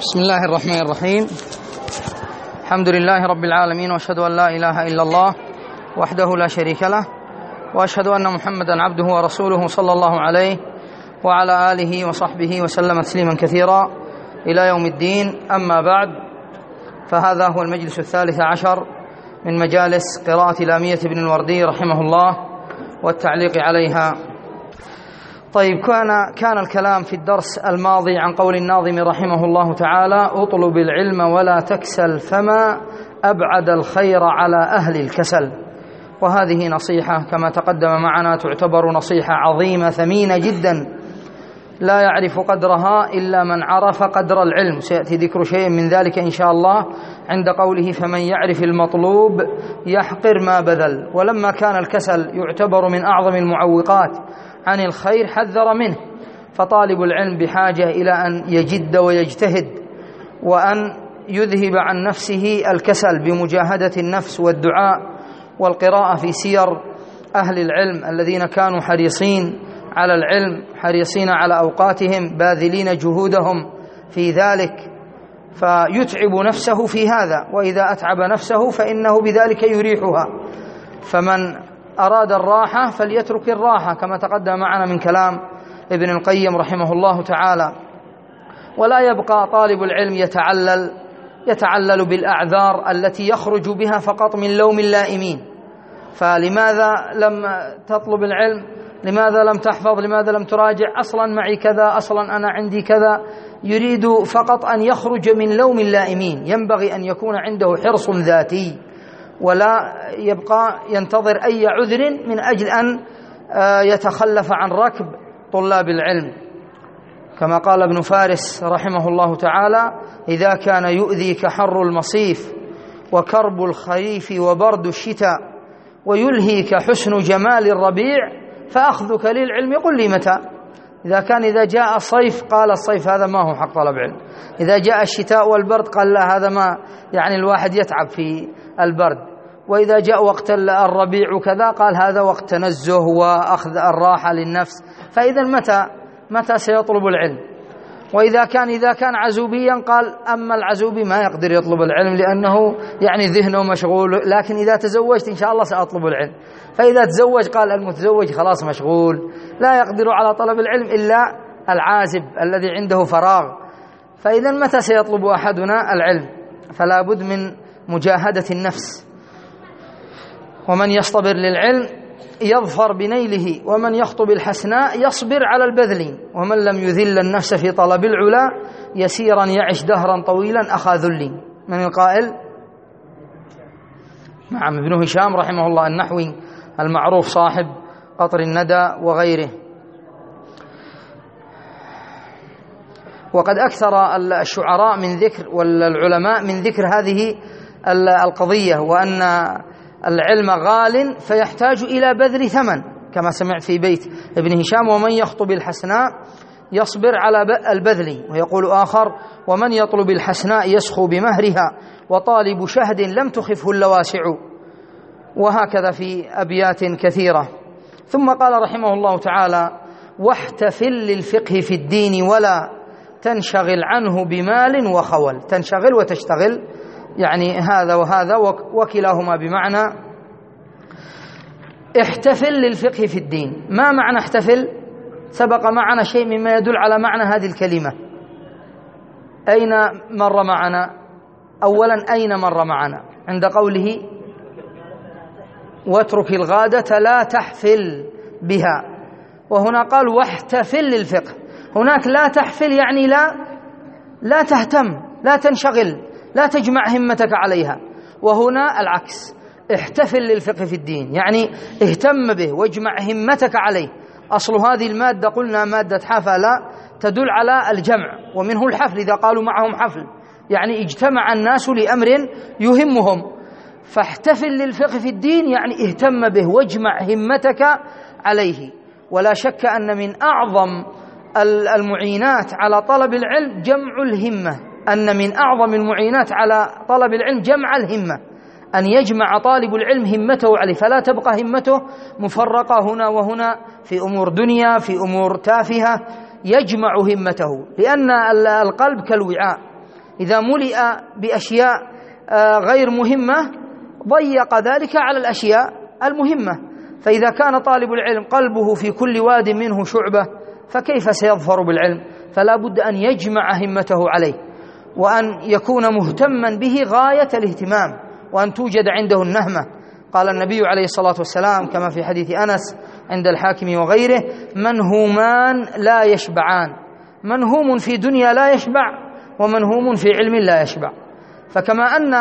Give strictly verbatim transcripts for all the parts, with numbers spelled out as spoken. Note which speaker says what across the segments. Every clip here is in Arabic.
Speaker 1: بسم الله الرحمن الرحيم. الحمد لله رب العالمين، واشهد ان لا اله الا الله وحده لا شريك له، واشهد ان محمدا عبده ورسوله صلى الله عليه وعلى اله وصحبه وسلم تسليما كثيرا الى يوم الدين. اما بعد، فهذا هو المجلس الثالث عشر من مجالس قراءة لامية ابن الوردي رحمه الله والتعليق عليها. طيب، كان كان الكلام في الدرس الماضي عن قول الناظم رحمه الله تعالى: اطلب العلم ولا تكسل، فما أبعد الخير على أهل الكسل. وهذه نصيحة كما تقدم معنا تعتبر نصيحة عظيمة ثمينة جدا، لا يعرف قدرها إلا من عرف قدر العلم. سيأتي ذكر شيء من ذلك إن شاء الله عند قوله: فمن يعرف المطلوب يحقر ما بذل. ولما كان الكسل يعتبر من أعظم المعوقات عن الخير حذر منه، فطالب العلم بحاجة إلى أن يجد ويجتهد، وأن يذهب عن نفسه الكسل بمجاهدة النفس والدعاء والقراءة في سير أهل العلم الذين كانوا حريصين على العلم، حريصين على أوقاتهم، باذلين جهودهم في ذلك، فيتعب نفسه في هذا، وإذا أتعب نفسه فإنه بذلك يريحها. فمن أراد الراحة فليترك الراحة، كما تقدم معنا من كلام ابن القيم رحمه الله تعالى. ولا يبقى طالب العلم يتعلل يتعلل بالأعذار التي يخرج بها فقط من لوم اللائمين. فلماذا لم تطلب العلم؟ لماذا لم تحفظ؟ لماذا لم تراجع؟ أصلا معي كذا، أصلا أنا عندي كذا. يريد فقط أن يخرج من لوم اللائمين. ينبغي أن يكون عنده حرص ذاتي، ولا يبقى ينتظر أي عذر من أجل أن يتخلف عن ركب طلاب العلم. كما قال ابن فارس رحمه الله تعالى: إذا كان يؤذيك حر المصيف وكرب الخريف وبرد الشتاء ويلهيك حسن جمال الربيع فأخذك للعلم قل لي متى. إذا كان إذا جاء الصيف قال الصيف هذا ما هو حق طلب علم، إذا جاء الشتاء والبرد قال لا هذا ما يعني الواحد يتعب في البرد، وإذا جاء وقت الربيع كذا قال هذا وقت تنزه وأخذ الراحة للنفس. فإذا متى متى سيطلب العلم؟ وإذا كان إذا كان عزوبيا قال أما العزوبي ما يقدر يطلب العلم لأنه يعني ذهنه مشغول، لكن إذا تزوجت إن شاء الله سأطلب العلم. فإذا تزوج قال المتزوج خلاص مشغول، لا يقدر على طلب العلم إلا العازب الذي عنده فراغ. فإذا متى سيطلب أحدنا العلم؟ فلا بد من مجاهدة النفس. ومن يصطبر للعلم يظفر بنيله، ومن يخطب الحسناء يصبر على البذل، ومن لم يذل النفس في طلب العلا يسيرا يعش دهرا طويلا أخا ذل. من القائل؟ نعم، ابن هشام رحمه الله النحوي المعروف صاحب قطر الندى وغيره. وقد أكثر الشعراء من ذكر والعلماء من ذكر هذه القضية، وأن العلم غال فيحتاج إلى بذل ثمن، كما سمعت في بيت ابن هشام: ومن يخطب الحسناء يصبر على البذل. ويقول آخر: ومن يطلب الحسناء يسخو بمهرها، وطالب شهد لم تخفه اللواسع. وهكذا في أبيات كثيرة. ثم قال رحمه الله تعالى: واحتفل للفقه في الدين ولا تنشغل عنه بمال وخول. تنشغل وتشتغل يعني هذا وهذا، وكلاهما بمعنى. احتفل للفقه في الدين. ما معنى احتفل؟ سبق معنا شيء مما يدل على معنى هذه الكلمة. أين مر معنا؟ أولا أين مر معنا؟ عند قوله: واترك الغادة لا تحفل بها. وهنا قال: واحتفل للفقه. هناك لا تحفل يعني لا لا تهتم، لا تنشغل، لا تجمع همتك عليها. وهنا العكس: احتفل للفقه في الدين، يعني اهتم به واجمع همتك عليه. أصل هذه المادة قلنا مادة حفل تدل على الجمع، ومنه الحفل إذا قالوا معهم حفل، يعني اجتمع الناس لأمر يهمهم. فاحتفل للفقه في الدين يعني اهتم به واجمع همتك عليه. ولا شك أن من أعظم المعينات على طلب العلم جمع الهمة، أن من أعظم المعينات على طلب العلم جمع الهمة، أن يجمع طالب العلم همته عليه، فلا تبقى همته مفرقة هنا وهنا في أمور دنيا، في أمور تافهة. يجمع همته، لأن القلب كالوعاء، إذا ملئ بأشياء غير مهمة ضيق ذلك على الأشياء المهمة. فإذا كان طالب العلم قلبه في كل واد منه شعبة فكيف سيظفر بالعلم؟ فلا بد أن يجمع همته عليه، وأن يكون مهتما به غاية الاهتمام، وأن توجد عنده النهمة. قال النبي عليه الصلاة والسلام كما في حديث أنس عند الحاكم وغيره: منهومان لا يشبعان، منهوم في دنيا لا يشبع، ومنهوم في علم لا يشبع. فكما أن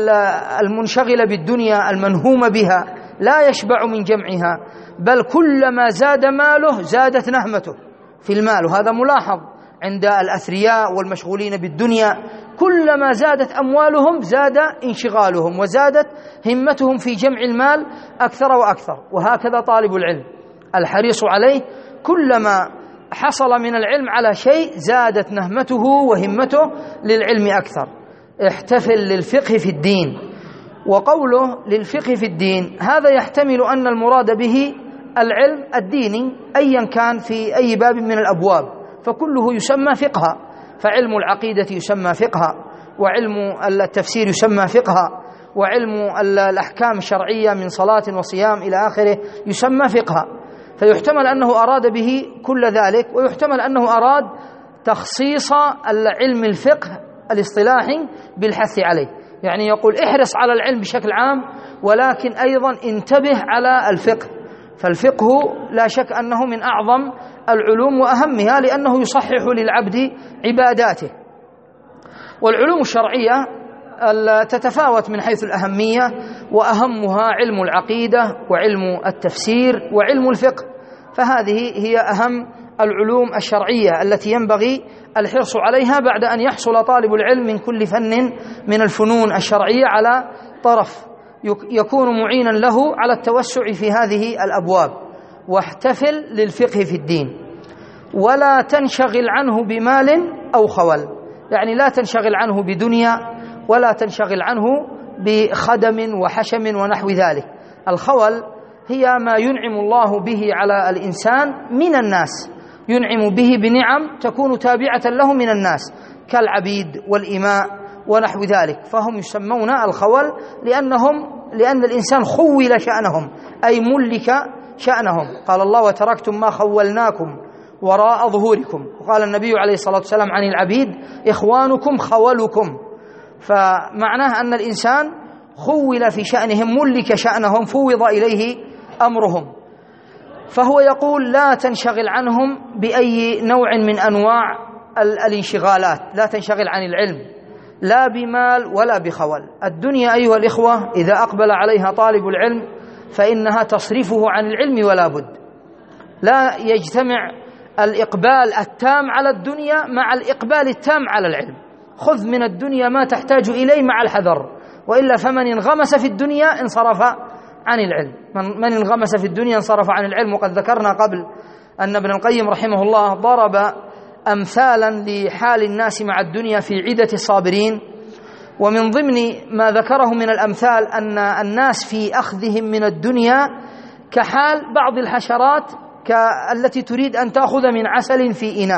Speaker 1: المنشغل بالدنيا المنهوم بها لا يشبع من جمعها، بل كلما زاد ماله زادت نهمته في المال، وهذا ملاحظ عند الأثرياء والمشغولين بالدنيا، كلما زادت أموالهم زاد انشغالهم وزادت همتهم في جمع المال أكثر وأكثر. وهكذا طالب العلم الحريص عليه كلما حصل من العلم على شيء زادت نهمته وهمته للعلم أكثر. احتفل للفقه في الدين، وقوله للفقه في الدين هذا يحتمل أن المراد به العلم الديني أيا كان في أي باب من الأبواب، فكله يسمى فقها. فعلم العقيدة يسمى فقها، وعلم التفسير يسمى فقها، وعلم الأحكام الشرعية من صلاة وصيام إلى آخره يسمى فقها. فيحتمل أنه أراد به كل ذلك، ويحتمل أنه أراد تخصيص العلم الفقه الاصطلاحي بالحث عليه، يعني يقول احرص على العلم بشكل عام، ولكن أيضا انتبه على الفقه. فالفقه لا شك أنه من أعظم العلوم وأهمها، لأنه يصحح للعبد عباداته. والعلوم الشرعية تتفاوت من حيث الأهمية، وأهمها علم العقيدة وعلم التفسير وعلم الفقه، فهذه هي أهم العلوم الشرعية التي ينبغي الحرص عليها بعد أن يحصل طالب العلم من كل فن من الفنون الشرعية على طرف يكون معينا له على التوسع في هذه الأبواب. واحتفل للفقه في الدين، ولا تنشغل عنه بمال أو خول، يعني لا تنشغل عنه بدنيا، ولا تنشغل عنه بخدم وحشم ونحو ذلك. الخول هي ما ينعم الله به على الإنسان من الناس، ينعم به بنعم تكون تابعة له من الناس كالعبيد والإماء ونحو ذلك، فهم يسمون الخول لأنهم لأن الإنسان خول شأنهم، أي ملك شأنهم. قال الله: وتركتم ما خولناكم وراء ظهوركم. وقال النبي عليه الصلاة والسلام عن العبيد: إخوانكم خولكم. فمعناه أن الإنسان خول في شأنهم، ملك شأنهم، فوض إليه أمرهم. فهو يقول لا تنشغل عنهم بأي نوع من أنواع الانشغالات، لا تنشغل عن العلم لا بمال ولا بخول. الدنيا أيها الإخوة إذا أقبل عليها طالب العلم فإنها تصرفه عن العلم ولا بد. لا يجتمع الإقبال التام على الدنيا مع الإقبال التام على العلم. خذ من الدنيا ما تحتاج إليه مع الحذر، وإلا فمن انغمس في الدنيا انصرف عن العلم. من انغمس في الدنيا انصرف عن العلم. وقد ذكرنا قبل أن ابن القيم رحمه الله ضرب أمثالا لحال الناس مع الدنيا في عدة الصابرين، ومن ضمن ما ذكره من الأمثال أن الناس في أخذهم من الدنيا كحال بعض الحشرات التي تريد أن تأخذ من عسل في إناء.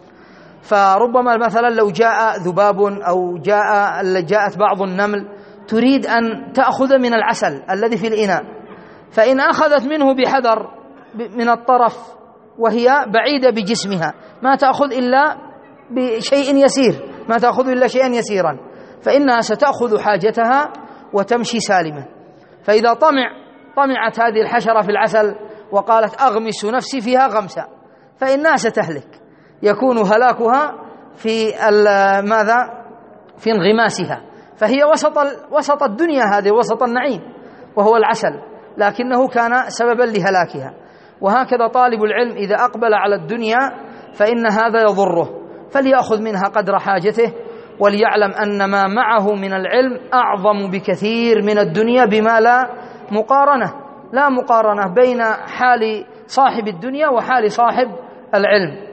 Speaker 1: فربما مثلا لو جاء ذباب أو جاء جاءت بعض النمل تريد أن تأخذ من العسل الذي في الإناء، فإن أخذت منه بحذر من الطرف وهي بعيدة بجسمها ما تأخذ إلا بشيء يسير، ما تأخذ إلا شيئا يسيرا، فإنها ستأخذ حاجتها وتمشي سالمة. فإذا طمع طمعت هذه الحشرة في العسل وقالت أغمس نفسي فيها غمسة، فإنها ستهلك، يكون هلاكها في ماذا؟ في انغماسها. فهي وسط وسط الدنيا، هذه وسط النعيم وهو العسل، لكنه كان سببا لهلاكها. وهكذا طالب العلم إذا أقبل على الدنيا فإن هذا يضره، فليأخذ منها قدر حاجته، وليعلم أن ما معه من العلم أعظم بكثير من الدنيا بما لا مقارنة لا مقارنة بين حال صاحب الدنيا وحال صاحب العلم.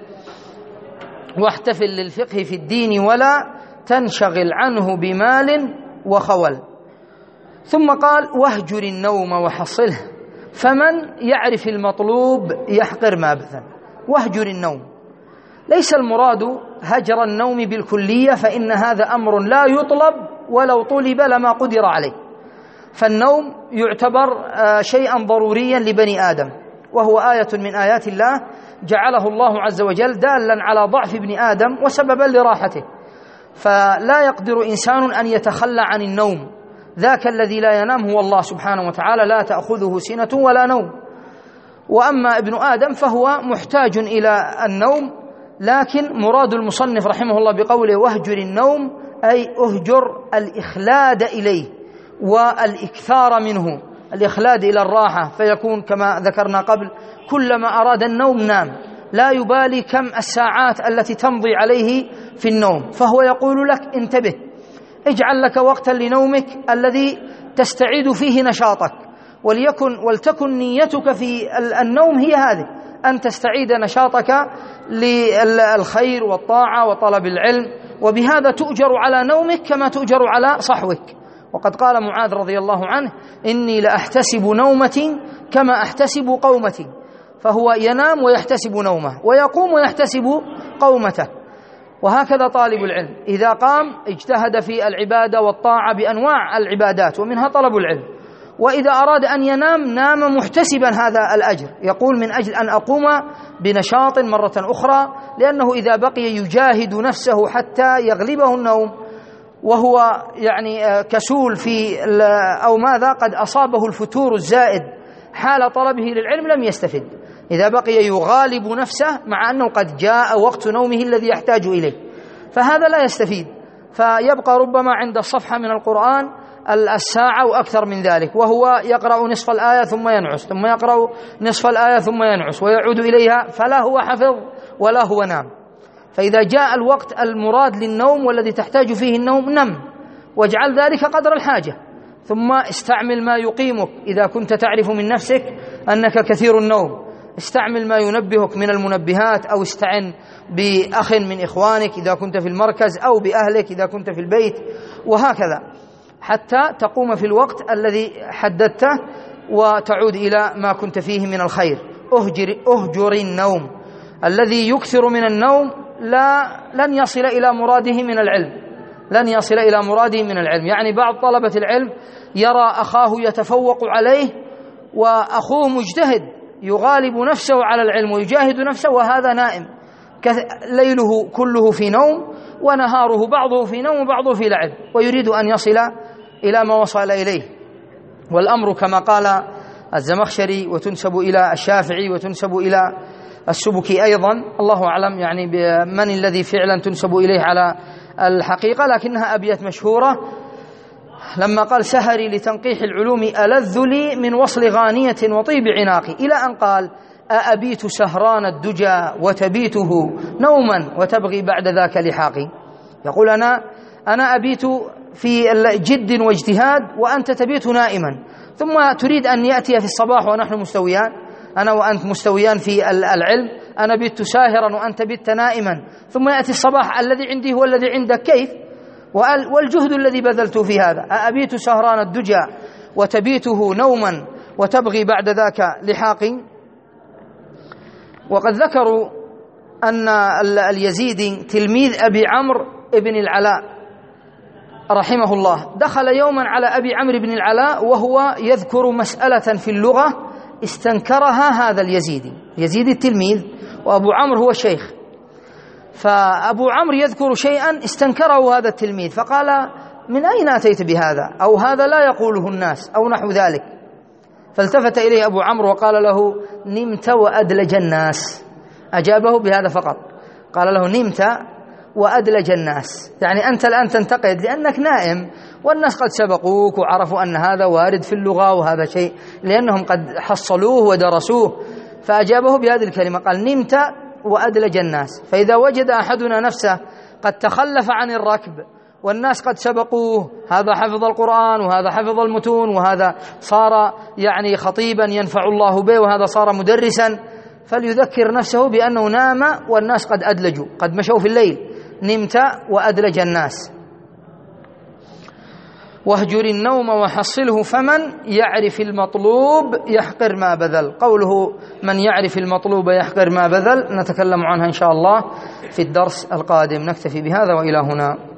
Speaker 1: واحتفل للفقه في الدين ولا تنشغل عنه بمال وخول. ثم قال: واهجر النوم وحصله، فمن يعرف المطلوب يحقر ما بذل. واهجر النوم، ليس المراد هجر النوم بالكلية، فإن هذا أمر لا يطلب، ولو طلب لما قدر عليه. فالنوم يعتبر شيئا ضروريا لبني آدم، وهو آية من آيات الله جعله الله عز وجل دالا على ضعف ابن آدم وسببا لراحته، فلا يقدر إنسان أن يتخلى عن النوم. ذاك الذي لا ينام هو الله سبحانه وتعالى، لا تأخذه سنة ولا نوم. وأما ابن آدم فهو محتاج إلى النوم، لكن مراد المصنف رحمه الله بقوله واهجر النوم أي أهجر الإخلاد إليه والإكثار منه، الإخلاد إلى الراحة، فيكون كما ذكرنا قبل كلما أراد النوم نام، لا يبالي كم الساعات التي تمضي عليه في النوم. فهو يقول لك انتبه، اجعل لك وقتا لنومك الذي تستعيد فيه نشاطك، وليكن ولتكن نيتك في النوم هي هذه، أن تستعيد نشاطك للخير والطاعة وطلب العلم، وبهذا تؤجر على نومك كما تؤجر على صحوك. وقد قال معاذ رضي الله عنه إني لأحتسب نومتي كما أحتسب قومتي، فهو ينام ويحتسب نومه، ويقوم ويحتسب قومته. وهكذا طالب العلم إذا قام اجتهد في العبادة والطاعة بأنواع العبادات ومنها طلب العلم، وإذا أراد أن ينام نام محتسبا هذا الأجر، يقول من أجل أن أقوم بنشاط مرة أخرى، لأنه إذا بقي يجاهد نفسه حتى يغلبه النوم وهو يعني كسول في أو ماذا قد أصابه الفتور الزائد حال طلبه للعلم لم يستفد. إذا بقي يغالب نفسه مع أنه قد جاء وقت نومه الذي يحتاج إليه، فهذا لا يستفيد، فيبقى ربما عند الصفحة من القرآن الساعة وأكثر من ذلك، وهو يقرأ نصف الآية ثم ينعس، ثم يقرأ نصف الآية ثم ينعس ويعود إليها، فلا هو حفظ ولا هو نام. فإذا جاء الوقت المراد للنوم والذي تحتاج فيه النوم نم، واجعل ذلك قدر الحاجة، ثم استعمل ما يقيمك. إذا كنت تعرف من نفسك أنك كثير النوم، استعمل ما ينبهك من المنبهات، أو استعن بأخ من إخوانك إذا كنت في المركز، أو بأهلك إذا كنت في البيت، وهكذا حتى تقوم في الوقت الذي حددته وتعود إلى ما كنت فيه من الخير. أهجر, أهجر النوم. الذي يكثر من النوم لا لن يصل إلى مراده من العلم، لن يصل إلى مراده من العلم. يعني بعض طلبة العلم يرى أخاه يتفوق عليه وأخوه مجتهد يغالب نفسه على العلم ويجاهد نفسه، وهذا نائم ليله كله في نوم ونهاره بعضه في نوم وبعضه في لعب، ويريد أن يصل إلى ما وصل إليه. والأمر كما قال الزمخشري وتنسب إلى الشافعي وتنسب إلى السبكي أيضا، الله أعلم يعني من الذي فعلا تنسب إليه على الحقيقة، لكنها أبيات مشهورة. لما قال سهري لتنقيح العلوم ألذ لي من وصل غانية وطيب عناقي، إلى أن قال أأبيت سهران الدجى وتبيته نوما وتبغي بعد ذاك لحاقي. يقول أنا أنا أبيت في جد واجتهاد وأنت تبيت نائما، ثم تريد أن يأتي في الصباح ونحن مستويان، أنا وأنت مستويان في العلم، أنا بيت ساهرا وأنت بيت نائما، ثم يأتي الصباح الذي عندي هو الذي عندك، كيف؟ والجهد الذي بذلت في هذا. أبيت سهران الدجى وتبيته نوما وتبغي بعد ذاك لحاقي. وقد ذكروا أن اليزيدي تلميذ أبي عمرو بن العلاء رحمه الله دخل يوما على أبي عمرو بن العلاء وهو يذكر مسألة في اللغة استنكرها هذا اليزيدي، يزيدي التلميذ وأبو عمرو هو الشيخ، فأبو عمرو يذكر شيئا استنكره هذا التلميذ، فقال من أين أتيت بهذا؟ أو هذا لا يقوله الناس أو نحو ذلك. فالتفت إليه أبو عمرو وقال له نمت وأدلج الناس، أجابه بهذا فقط، قال له نمت وأدلج الناس، يعني أنت الآن تنتقد لأنك نائم، والناس قد سبقوك وعرفوا أن هذا وارد في اللغة وهذا شيء لأنهم قد حصلوه ودرسوه، فأجابه بهذه الكلمة، قال نمت وأدلج الناس. فإذا وجد أحدنا نفسه قد تخلف عن الركب والناس قد سبقوه، هذا حفظ القرآن وهذا حفظ المتون وهذا صار يعني خطيبا ينفع الله به وهذا صار مدرسا، فليذكر نفسه بأنه نام والناس قد أدلجوا، قد مشوا في الليل. نمت وأدلج الناس. واهجر النوم وحصله، فمن يعرف المطلوب يحقر ما بذل. قوله من يعرف المطلوب يحقر ما بذل نتكلم عنها إن شاء الله في الدرس القادم. نكتفي بهذا وإلى هنا.